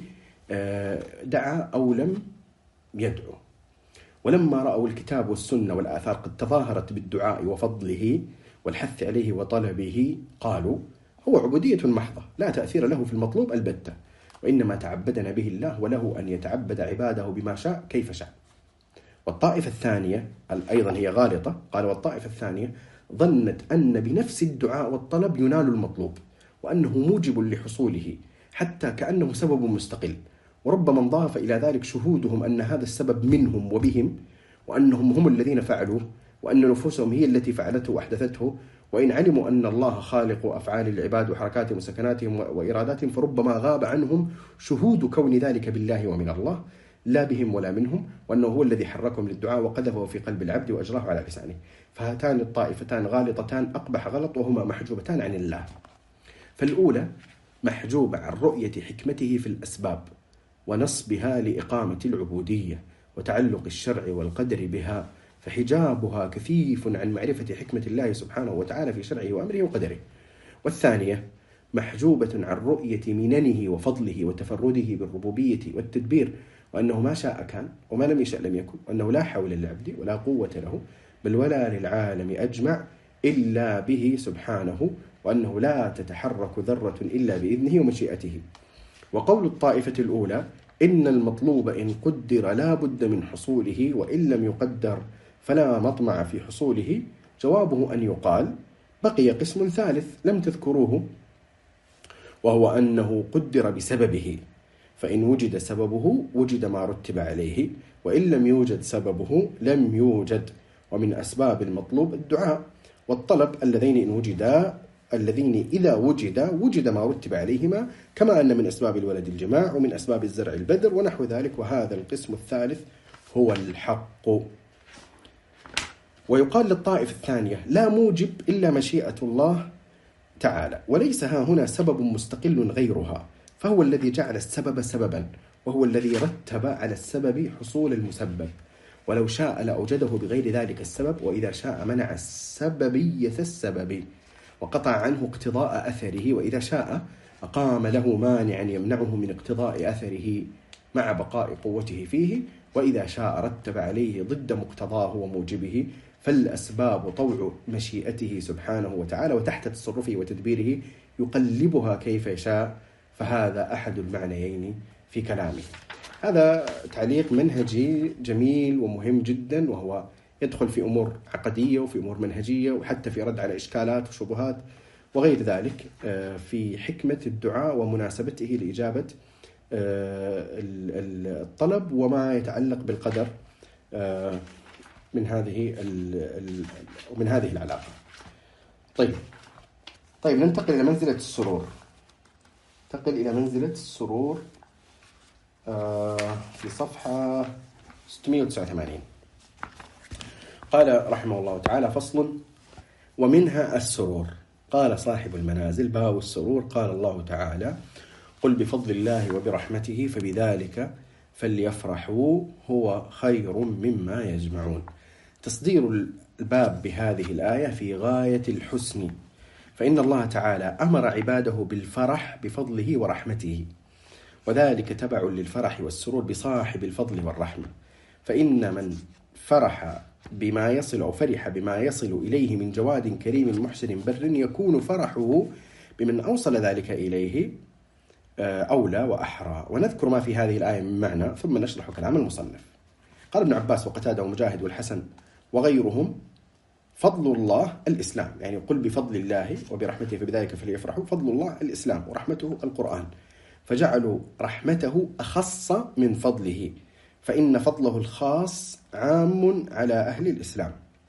دعا أو لم يدعو. ولما رأوا الكتاب والسنة والآثار قد تظاهرت بالدعاء وفضله والحث عليه وطلبه، قالوا هو عبودية محضة لا تأثير له في المطلوب البتة، وإنما تعبدنا به الله وله أن يتعبد عباده بما شاء كيف شاء. والطائفة الثانية أيضا هي غالطة، قال والطائفة الثانية ظنت أن بنفس الدعاء والطلب ينال المطلوب، وأنه موجب لحصوله، حتى كأنه سبب مستقل، وربما انضاف إلى ذلك شهودهم أن هذا السبب منهم وبهم، وأنهم هم الذين فعلوه، وأن نفوسهم هي التي فعلته وأحدثته، وإن علموا أن الله خالق أفعال العباد وحركاتهم وسكناتهم وإراداتهم فربما غاب عنهم شهود كون ذلك بالله ومن الله لا بهم ولا منهم، وأنه هو الذي حركهم للدعاء وقذفه في قلب العبد وأجراه على لسانه. فهاتان الطائفتان غالطتان أقبح غلط، وهما محجوبتان عن الله. فالأولى محجوبة عن رؤية حكمته في الأسباب ونصبها لإقامة العبودية وتعلق الشرع والقدر بها، فحجابها كثيف عن معرفة حكمة الله سبحانه وتعالى في شرعه وأمره وقدره. والثانية محجوبة عن رؤية مننه وفضله وتفرده بالربوبية والتدبير، وأنه ما شاء كان وما لم يشأ لم يكن، وأنه لا حول للعبد ولا قوة له بل ولا للعالم أجمع إلا به سبحانه، وأنه لا تتحرك ذرة إلا بإذنه ومشيئته. وقول الطائفة الأولى إن المطلوب إن قدر لا بد من حصوله، وإن لم يقدر فلا مطمع في حصوله، جوابه أن يقال بقي قسم ثالث لم تذكروه، وهو أنه قدر بسببه، فإن وجد سببه وجد ما رتب عليه، وإن لم يوجد سببه لم يوجد. ومن أسباب المطلوب الدعاء والطلب اللذين إن وجدا الذين إذا وجدا وجد ما رتب عليهما، كما أن من أسباب الولد الجماع، ومن أسباب الزرع البذر ونحو ذلك. وهذا القسم الثالث هو الحق. ويقال للطائفة الثانية لا موجب إلا مشيئة الله تعالى، وليس ها هنا سبب مستقل غيرها، فهو الذي جعل السبب سببا، وهو الذي رتب على السبب حصول المسبب، ولو شاء لأوجده بغير ذلك السبب، وإذا شاء منع السببية السبب وقطع عنه اقتضاء أثره، وإذا شاء أقام له مانعا يمنعه من اقتضاء أثره مع بقاء قوته فيه، وإذا شاء رتب عليه ضد مقتضاه وموجبه. فالأسباب طوع مشيئته سبحانه وتعالى، وتحت تصرفه وتدبيره يقلبها كيف يشاء، فهذا أحد المعنيين في كلامه. هذا تعليق منهجي جميل ومهم جدا، وهو يدخل في أمور عقدية وفي أمور منهجية، وحتى في رد على إشكالات وشبهات وغير ذلك في حكمة الدعاء ومناسبته لإجابة الطلب وما يتعلق بالقدر من هذه من هذه العلاقة. طيب طيب ننتقل إلى منزلة السرور. ننتقل إلى منزلة السرور في صفحة ستمائة وتسعة وثمانين. قال رحمه الله تعالى: فصل: ومنها السرور. قال صاحب المنازل: باب السرور. قال الله تعالى: قل بفضل الله وبرحمته فبذلك فليفرحوا هو خير مما يجمعون. تصدير الباب بهذه الآية في غاية الحسن، فإن الله تعالى أمر عباده بالفرح بفضله ورحمته، وذلك تبع للفرح والسرور بصاحب الفضل والرحمة. فإن من فرح بما يصل أو فرح بما يصل إليه من جواد كريم محسن بر، يكون فرحه بمن أوصل ذلك إليه أولى وأحرى. ونذكر ما في هذه الآية من معنى، ثم نشرح كلام المصنف. قال ابن عباس وقتادة ومجاهد والحسن وغيرهم: فضل الله الإسلام، يعني قل بفضل الله وبرحمته فبذلك فليفرحوا. فضل الله الإسلام ورحمته القرآن، فجعلوا رحمته أخص من فضله، فإن فضله الخاص عام على أهل الإسلام،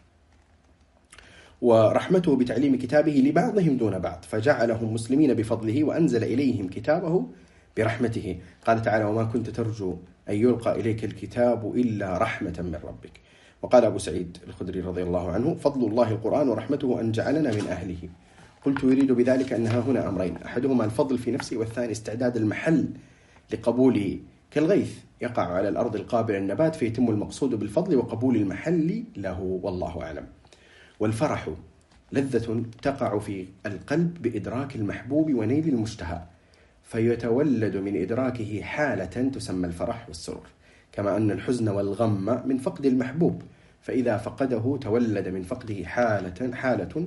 ورحمته بتعليم كتابه لبعضهم دون بعض، فجعلهم مسلمين بفضله وأنزل إليهم كتابه برحمته. قال تعالى: وما كنت ترجو أن يلقى إليك الكتاب إلا رحمة من ربك. وقال أبو سعيد الخدري رضي الله عنه: فضل الله القرآن ورحمته أن جعلنا من أهله. قلت: يريد بذلك أنها هنا أمرين، أحدهما الفضل في نفسه، والثاني استعداد المحل لقبوله، كالغيث يقع على الأرض القابلة النبات فيتم المقصود بالفضل وقبول المحل له، والله أعلم. والفرح لذة تقع في القلب بإدراك المحبوب ونيل المشتهى، فيتولد من إدراكه حالة تسمى الفرح والسرور، كما أن الحزن والغم من فقد المحبوب، فإذا فقده تولد من فقده حالة حالة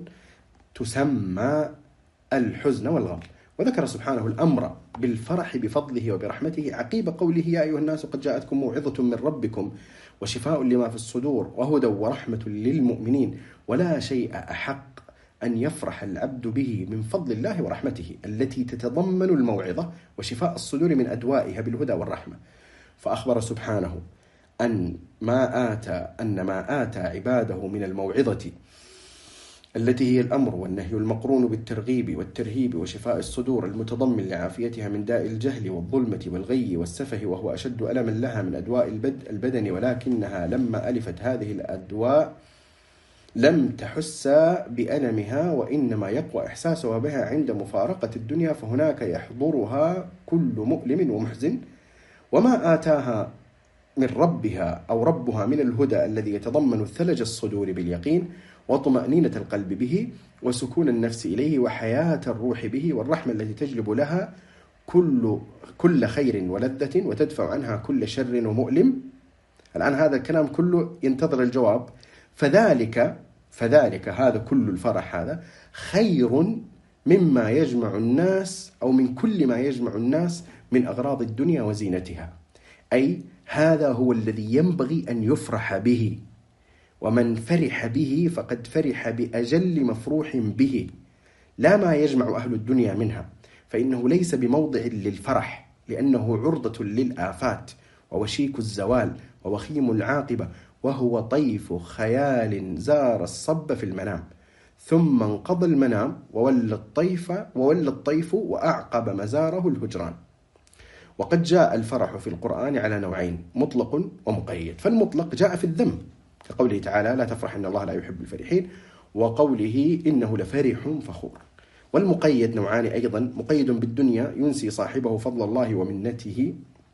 تسمى الحزن والغم. وذكر سبحانه الأمر بالفرح بفضله وبرحمته عقيب قوله: يا أيها الناس قد جاءتكم موعظة من ربكم وشفاء لما في الصدور وهدى ورحمة للمؤمنين، ولا شيء أحق أن يفرح العبد به من فضل الله ورحمته التي تتضمن الموعظة وشفاء الصدور من أدوائها بالهدى والرحمة. فأخبر سبحانه أن ما آتى أن ما آتى عباده من الموعظة التي هي الأمر والنهي المقرون بالترغيب والترهيب وشفاء الصدور المتضمن لعافيتها من داء الجهل والظلمة والغي والسفه، وهو أشد ألما لها من أدواء البدن، ولكنها لما ألفت هذه الأدواء لم تحس بألمها، وإنما يقوى إحساسها بها عند مفارقة الدنيا، فهناك يحضرها كل مؤلم ومحزن. وما آتاها من ربها أو ربها من الهدى الذي يتضمن ثلج الصدور باليقين وطمأنينة القلب به وسكون النفس إليه وحياة الروح به، والرحمة التي تجلب لها كل كل خير ولذة وتدفع عنها كل شر ومؤلم. الآن هذا الكلام كله ينتظر الجواب. فذلك فذلك هذا كل الفرح هذا خير مما يجمع الناس أو من كل ما يجمع الناس من أغراض الدنيا وزينتها، أي هذا هو الذي ينبغي أن يفرح به، ومن فرح به فقد فرح بأجل مفروح به، لا ما يجمع أهل الدنيا منها، فإنه ليس بموضع للفرح، لأنه عرضة للآفات ووشيك الزوال ووخيم العاقبة، وهو طيف خيال زار الصب في المنام ثم انقضى المنام وولى الطيف وولى الطيف وأعقب مزاره الهجران. وقد جاء الفرح في القرآن على نوعين: مطلق ومقيد. فالمطلق جاء في الذم كقوله تعالى: لا تفرح إن الله لا يحب الفرحين، وقوله: إنه لفرح فخور. والمقيد نوعان أيضا: مقيد بالدنيا ينسي صاحبه فضل الله ومنته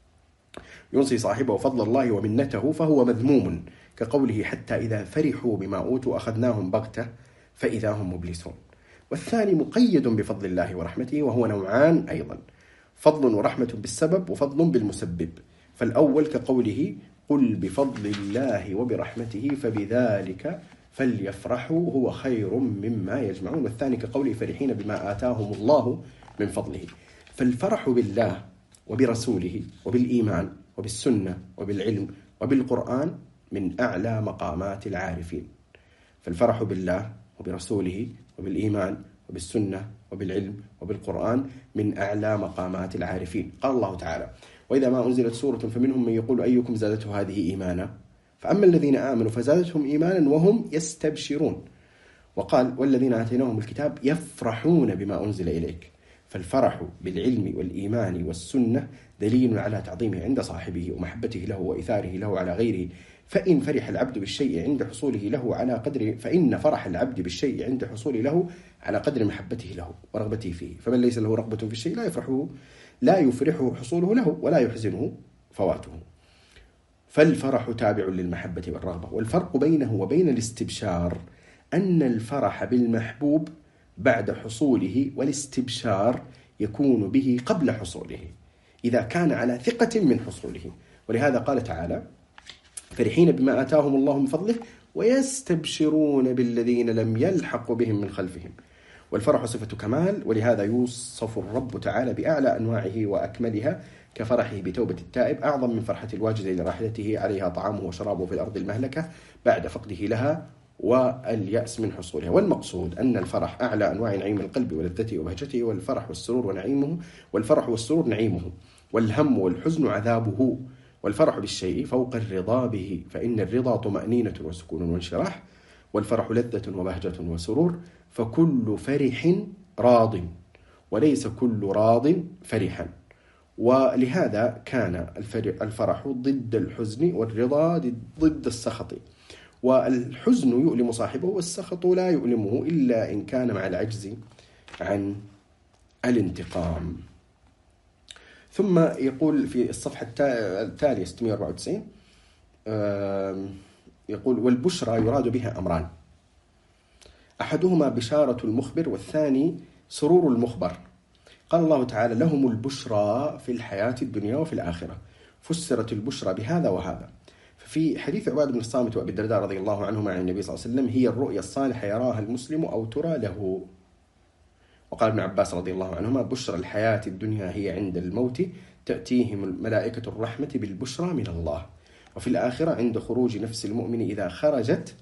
ينسي صاحبه فضل الله ومنته فهو مذموم، كقوله: حتى إذا فرحوا بما أوتوا أخذناهم بغتة فإذا هم مبلسون. والثاني مقيد بفضل الله ورحمته، وهو نوعان أيضا: فضل ورحمة بالسبب وفضل بالمسبب. فالأول كقوله: قل بفضل الله وبرحمته فبذلك فليفرحوا هو خير مما يجمعون. والثاني كقوله: فرحين بما آتاهم الله من فضله. فالفرح بالله وبرسوله وبالإيمان وبالسنة وبالعلم وبالقرآن من أعلى مقامات العارفين. فالفرح بالله وبرسوله وبالإيمان وبالسنة وبالعلم وبالقرآن من أعلى مقامات العارفين. قال الله تعالى: وإذا ما أنزلت سورة فمنهم من يقول أيكم زادته هذه إيمانا، فأما الذين آمنوا فزادتهم إيمانا وهم يستبشرون. وقال: والذين آتيناهم الكتاب يفرحون بما أنزل إليك. فالفرح بالعلم والإيمان والسنة دليل على تعظيمه عند صاحبه ومحبته له وإثاره له على غيره. فإن فرح العبد بالشيء عند حصوله له على قدر فإن فرح العبد بالشيء عند حصوله له على قدر محبته له ورغبته فيه، فمن ليس له رغبة في الشيء لا يفرحه لا يفرحه حصوله له ولا يحزنه فواته. فالفرح تابع للمحبة والرغبة. والفرق بينه وبين الاستبشار أن الفرح بالمحبوب بعد حصوله، والاستبشار يكون به قبل حصوله إذا كان على ثقة من حصوله. ولهذا قال تعالى: فرحين بما آتاهم الله من فضله ويستبشرون بالذين لم يلحقوا بهم من خلفهم. والفرح صفة كمال، ولهذا يوصف الرب تعالى بأعلى أنواعه وأكملها، كفرحه بتوبة التائب أعظم من فرحة الواجد لراحلته عليها طعامه وشرابه في الأرض المهلكة بعد فقده لها، واليأس من حصولها. والمقصود أن الفرح أعلى أنواع نعيم القلب ولذته وبهجته، والفرح والسرور ونعيمه، والفرح والسرور نعيمه، والهم والحزن عذابه، والفرح بالشيء فوق الرضا به، فإن الرضا طمأنينة وسكون وانشراح، والفرح لذة وبهجة وسرور، فكل فرح راض وليس كل راض فرحا. ولهذا كان الفرح ضد الحزن، والرضا ضد السخط، والحزن يؤلم صاحبه والسخط لا يؤلمه إلا إن كان مع العجز عن الانتقام. ثم يقول في الصفحة التالية ستمائة وأربعة وتسعين يقول: والبشرى يراد بها أمران، أحدهما بشارة المخبر، والثاني سرور المخبر. قال الله تعالى: لهم البشرى في الحياة الدنيا وفي الآخرة. فسرت البشرى بهذا وهذا. ففي حديث عبادة بن الصامت وأبي الدرداء رضي الله عنهما عن النبي صلى الله عليه وسلم: هي الرؤيا الصالحة يراها المسلم أو ترى له. وقال ابن عباس رضي الله عنهما: بشرى الحياة الدنيا هي عند الموت تأتيهم ملائكة الرحمة بالبشرى من الله، وفي الآخرة عند خروج نفس المؤمن إذا خرجت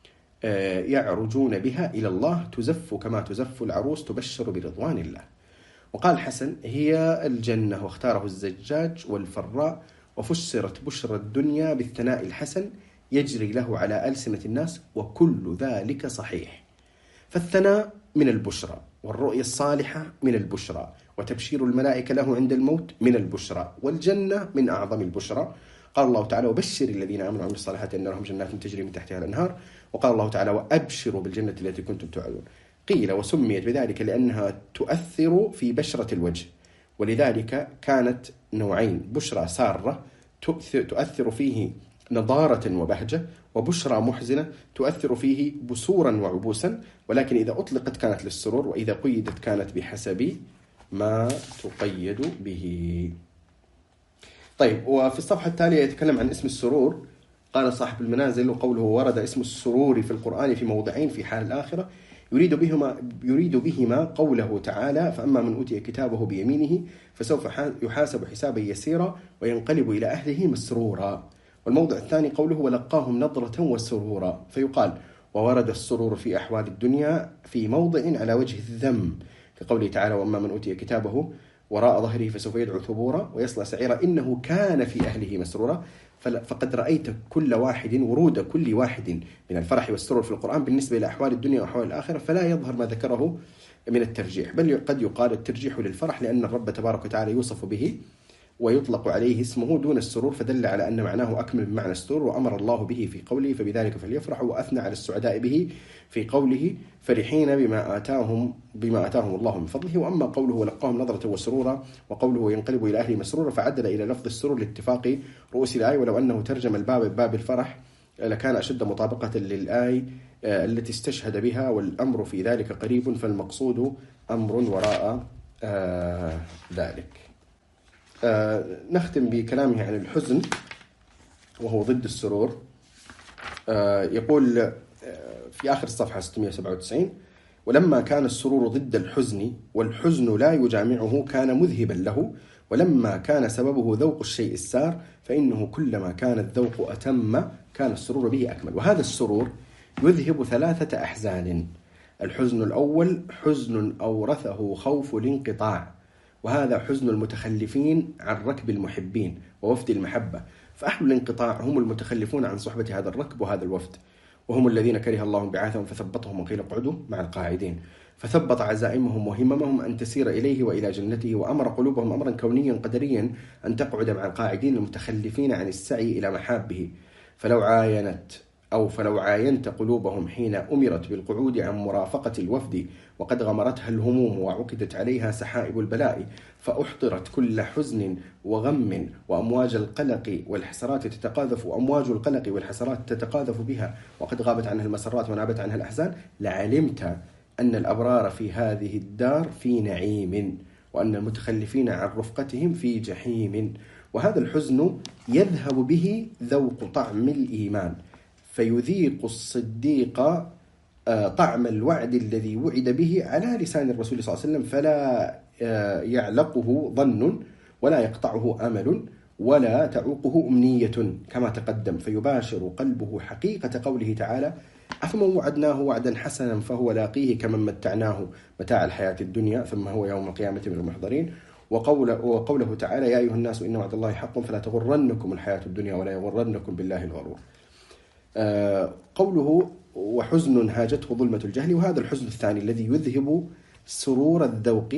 يعرجون بها إلى الله تزف كما تزف العروس تبشر برضوان الله. وقال حسن: هي الجنة، واختاره الزجاج والفراء. وفسرت بشرى الدنيا بالثناء الحسن يجري له على ألسنة الناس، وكل ذلك صحيح. فالثناء من البشرى، والرؤيا الصالحة من البشرى، وتبشير الملائكة له عند الموت من البشرى، والجنة من أعظم البشرى. قال الله تعالى: وبشر الذين آمنوا وعملوا الصالحات أن لهم جنات تجري من تحتها الأنهار. وقال الله تعالى: وأبشروا بالجنة التي كنتم توعدون. قيل: وسميت بذلك لأنها تؤثر في بشرة الوجه، ولذلك كانت نوعين: بشرى سارة تؤثر فيه نضارة وبهجة، وبشرى محزنة تؤثر فيه بسورا وعبوسا، ولكن إذا أطلقت كانت للسرور، وإذا قيدت كانت بحسب ما تقيد به. طيب، وفي الصفحة التالية يتكلم عن اسم السرور. قال صاحب المنازل: وقوله ورد اسم السرور في القرآن في موضعين في حال الآخرة يريد بهما, يريد بهما قوله تعالى: فأما من أوتي كتابه بيمينه فسوف يحاسب حسابا يسيرا وينقلب إلى أهله مسرورا. والموضع الثاني قوله: ولقاهم نضرة وسرورا. فيقال: وورد السرور في أحوال الدنيا في موضع على وجه الذم كقوله تعالى: وأما من أوتي كتابه وراء ظهره فسوف يدعو ثبورا ويصلى سعيرا إنه كان في أهله مسرورا. فقد رأيت كل واحد ورود كل واحد من الفرح والسرور في القرآن بالنسبة إلى أحوال الدنيا وأحوال الآخرة، فلا يظهر ما ذكره من الترجيح، بل قد يقال الترجيح للفرح لأن الرب تبارك وتعالى يوصف به ويطلق عليه اسمه دون السرور، فدل على أن معناه أكمل من معنى السرور. وأمر الله به في قوله: فبذلك فليفرحوا، وأثنى على السعداء به في قوله: فرحين بما آتاهم بما آتاهم الله من فضله. وأما قوله: ولقاهم نظرة وسرورا، وقوله: ينقلب إلى أهله مسرورا، فعدل إلى لفظ السرور لاتفاق رؤوس الآية، ولو أنه ترجم الباب بباب الفرح لكان أشد مطابقة للآية التي استشهد بها، والأمر في ذلك قريب، فالمقصود أمر وراء آه ذلك. آه نختم بكلامه عن الحزن وهو ضد السرور. آه يقول آه في آخر الصفحة ستمائة وسبعة وتسعين: ولما كان السرور ضد الحزن والحزن لا يجامعه كان مذهبا له، ولما كان سببه ذوق الشيء السار فإنه كلما كان الذوق أتم كان السرور به أكمل. وهذا السرور يذهب ثلاثة أحزان. الحزن الأول حزن أورثه خوف الانقطاع، وهذا حزن المتخلفين عن ركب المحبين ووفد المحبة، فأهل الانقطاع هم المتخلفون عن صحبة هذا الركب وهذا الوفد، وهم الذين كره الله بعاثهم فثبطهم وقيل اقعدوا مع القاعدين، فثبط عزائمهم وهممهم أن تسير إليه وإلى جنته، وأمر قلوبهم أمرا كونيا قدريا أن تقعد مع القاعدين المتخلفين عن السعي إلى محابه. فلو عاينت أو فلو عاينت قلوبهم حين أمرت بالقعود عن مرافقة الوفد وقد غمرتها الهموم وعقدت عليها سحائب البلاء، فأحضرت كل حزن وغم وأمواج القلق والحسرات تتقاذف وأمواج القلق والحسرات تتقاذف بها، وقد غابت عنها المسرات ونابت عنها الأحزان، لعلمت أن الأبرار في هذه الدار في نعيم، وأن المتخلفين عن رفقتهم في جحيم. وهذا الحزن يذهب به ذوق طعم الإيمان، فيذيق الصديق طعم الوعد الذي وعد به على لسان الرسول صلى الله عليه وسلم، فلا يعلقه ظن ولا يقطعه أمل ولا تعوقه أمنية كما تقدم، فيباشر قلبه حقيقة قوله تعالى: أفمن وعدناه وعدا حسنا فهو لاقيه كمن متعناه متاع الحياة الدنيا ثم هو يوم القيامة من المحضرين. وقوله, وقوله تعالى: يا أيها الناس إن وعد الله حق فلا تغرنكم الحياة الدنيا ولا يغرنكم بالله الغرور. آه قوله: وحزن هاجته ظلمة الجهل، وهذا الحزن الثاني الذي يذهب سرور الذوق،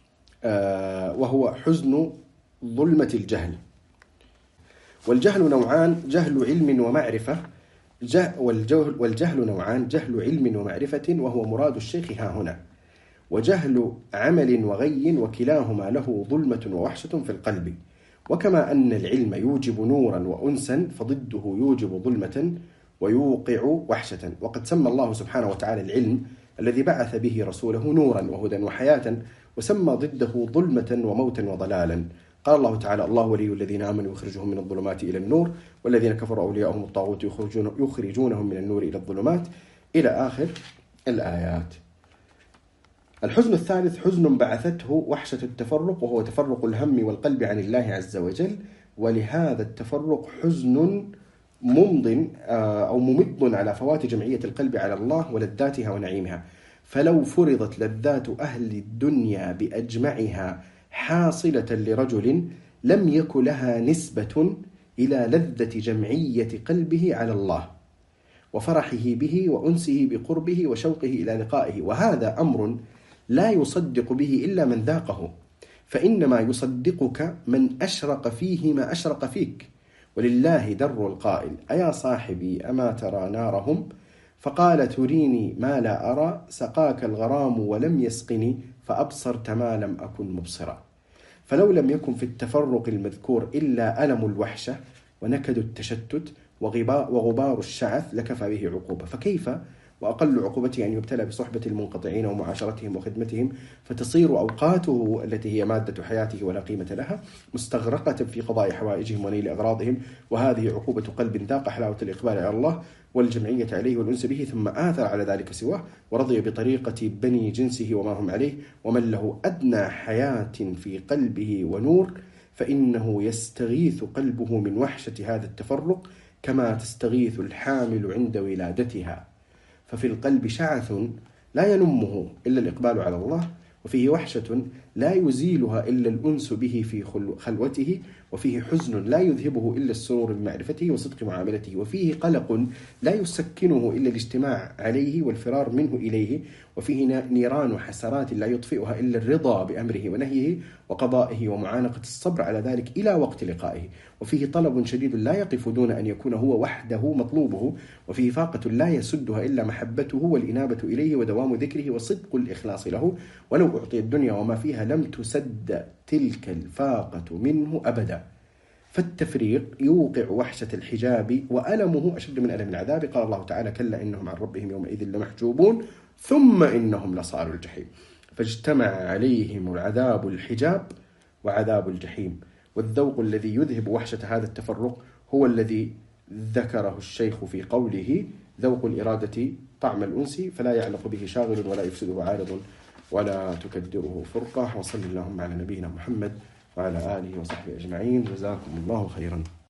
آه وهو حزن ظلمة الجهل. والجهل نوعان: جهل علم ومعرفة، والجهل, والجهل نوعان: جهل علم ومعرفة وهو مراد الشيخ ها هنا، وجهل عمل وغي، وكلاهما له ظلمة ووحشة في القلب. وكما أن العلم يوجب نورا وأنسا فضده يوجب ظلمة ويوقع وحشة. وقد سمى الله سبحانه وتعالى العلم الذي بعث به رسوله نورا وهدى وحياة، وسمى ضده ظلمة وموتا وضلالا. قال الله تعالى: الله ولي الذين آمنوا يخرجهم من الظلمات إلى النور والذين كفروا أولياءهم الطاغوت يخرجون يخرجونهم من النور إلى الظلمات، إلى آخر الآيات. الحزن الثالث حزن بعثته وحشة التفرق، وهو تفرق الهم والقلب عن الله عز وجل. ولهذا التفرق حزن ممض أو ممض على فوات جمعية القلب على الله ولذاتها ونعيمها. فلو فرضت لذات أهل الدنيا بأجمعها حاصلة لرجل لم يكن لها نسبة إلى لذة جمعية قلبه على الله وفرحه به وأنسه بقربه وشوقه إلى لقائه. وهذا أمر لا يصدق به إلا من ذاقه، فإنما يصدقك من أشرق فيه ما أشرق فيك. ولله در القائل: أيا صاحبي أما ترى نارهم؟ فقال: تريني ما لا أرى، سقاك الغرام ولم يسقني، فأبصرت ما لم أكن مبصرا. فلو لم يكن في التفرق المذكور إلا ألم الوحشة ونكد التشتت وغبار الشعث لكفى به عقوبة. فكيف وأقل عقوبته أن يبتلى بصحبة المنقطعين ومعاشرتهم وخدمتهم، فتصير أوقاته التي هي مادة حياته ولا قيمة لها مستغرقة في قضاء حوائجهم ونيل أغراضهم. وهذه عقوبة قلب ذاق حلاوة الإقبال على الله والجمعية عليه والأنس به، ثم آثر على ذلك سواه ورضي بطريقة بني جنسه وما هم عليه. ومن له أدنى حياة في قلبه ونور فإنه يستغيث قلبه من وحشة هذا التفرق كما تستغيث الحامل عند ولادتها. ففي القلب شعث لا ينمه إلا الإقبال على الله، وفيه وحشة لا يزيلها إلا الأنس به في خلوته، وفيه حزن لا يذهبه إلا السرور بمعرفته وصدق معاملته، وفيه قلق لا يسكنه إلا الاجتماع عليه والفرار منه إليه، وفيه نيران حسرات لا يطفئها إلا الرضا بأمره ونهيه وقضائه ومعانقة الصبر على ذلك إلى وقت لقائه، وفيه طلب شديد لا يقف دون أن يكون هو وحده مطلوبه، وفيه فاقة لا يسدها إلا محبته والإنابة إليه ودوام ذكره وصدق الإخلاص له. ولو أعطي الدنيا وما فيها لم تسد تلك الفاقة منه أبدا. فالتفريق يوقع وحشة الحجاب وألمه أشد من ألم العذاب. قال الله تعالى: كلا إنهم عن ربهم يومئذ لمحجوبون ثم إنهم لصالوا الجحيم. فاجتمع عليهم العذاب الحجاب وعذاب الجحيم. والذوق الذي يذهب وحشة هذا التفرق هو الذي ذكره الشيخ في قوله: ذوق الإرادة طعم الأنس فلا يعلق به شاغل ولا يفسده عارض ولا تكدره فرقة. وصل اللهم على نبينا محمد وعلى آله وصحبه أجمعين. جزاكم الله خيرا.